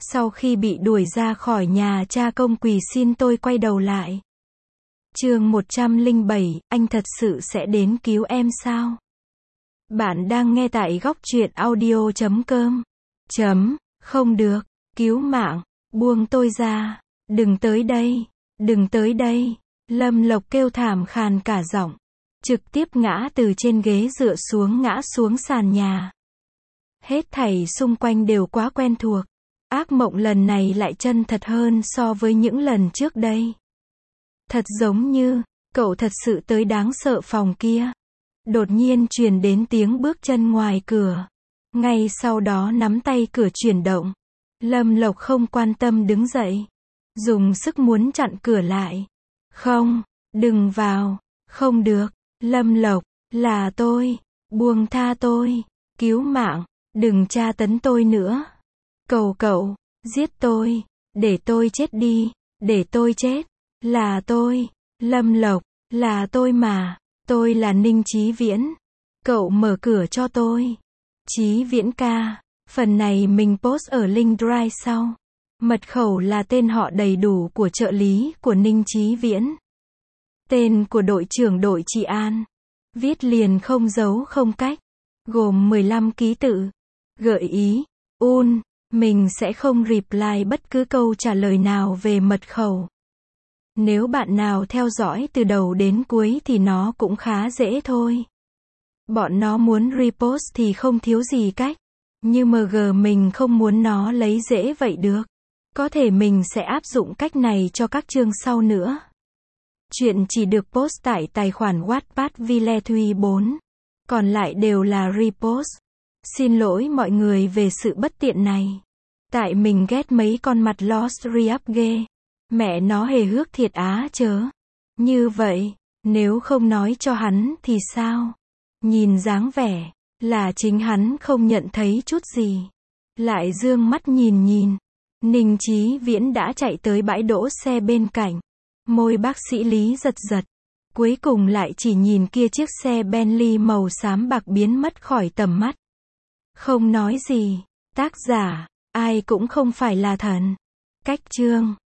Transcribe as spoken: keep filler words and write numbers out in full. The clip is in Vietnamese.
Sau khi bị đuổi ra khỏi nhà, cha công quỳ xin tôi quay đầu lại. Chương một trăm lẻ bảy, anh thật sự sẽ đến cứu em sao? Bạn đang nghe tại góc truyện audio chấm com. Chấm, không được, cứu mạng, buông tôi ra, đừng tới đây, đừng tới đây. Lâm Lộc kêu thảm khàn cả giọng, trực tiếp ngã từ trên ghế dựa xuống, ngã xuống sàn nhà. Hết thảy xung quanh đều quá quen thuộc. Ác mộng lần này lại chân thật hơn so với những lần trước đây. Thật giống như, cậu thật sự tới đáng sợ phòng kia. Đột nhiên truyền đến tiếng bước chân ngoài cửa. Ngay sau đó nắm tay cửa chuyển động. Lâm Lộc không quan tâm đứng dậy. Dùng sức muốn chặn cửa lại. Không, đừng vào, không được. Lâm Lộc, là tôi, buông tha tôi, cứu mạng, đừng tra tấn tôi nữa. Cầu cậu, giết tôi, để tôi chết đi, để tôi chết. Là tôi, Lâm Lộc, là tôi mà, tôi là Ninh Chí Viễn. Cậu mở cửa cho tôi. Chí Viễn ca, phần này mình post ở link Drive sau. Mật khẩu là tên họ đầy đủ của trợ lý của Ninh Chí Viễn. Tên của đội trưởng đội trị an. Viết liền không dấu không cách. Gồm mười lăm ký tự. Gợi ý, un, mình sẽ không reply bất cứ câu trả lời nào về mật khẩu. Nếu bạn nào theo dõi từ đầu đến cuối thì nó cũng khá dễ thôi. Bọn nó muốn repost thì không thiếu gì cách. Nhưng em giê mình không muốn nó lấy dễ vậy được. Có thể mình sẽ áp dụng cách này cho các chương sau nữa. Chuyện chỉ được post tại tài khoản Wattpad Ville Thuy bốn. Còn lại đều là repost. Xin lỗi mọi người về sự bất tiện này. Tại mình ghét mấy con mặt lost re-up ghê. Mẹ nó hề hước thiệt á chớ. Như vậy, nếu không nói cho hắn thì sao? Nhìn dáng vẻ, là chính hắn không nhận thấy chút gì. Lại dương mắt nhìn nhìn. Ninh Chí Viễn đã chạy tới bãi đỗ xe bên cạnh. Môi bác sĩ Lý giật giật. Cuối cùng lại chỉ nhìn kia chiếc xe Bentley màu xám bạc biến mất khỏi tầm mắt. Không nói gì. Tác giả, ai cũng không phải là thần. Cách chương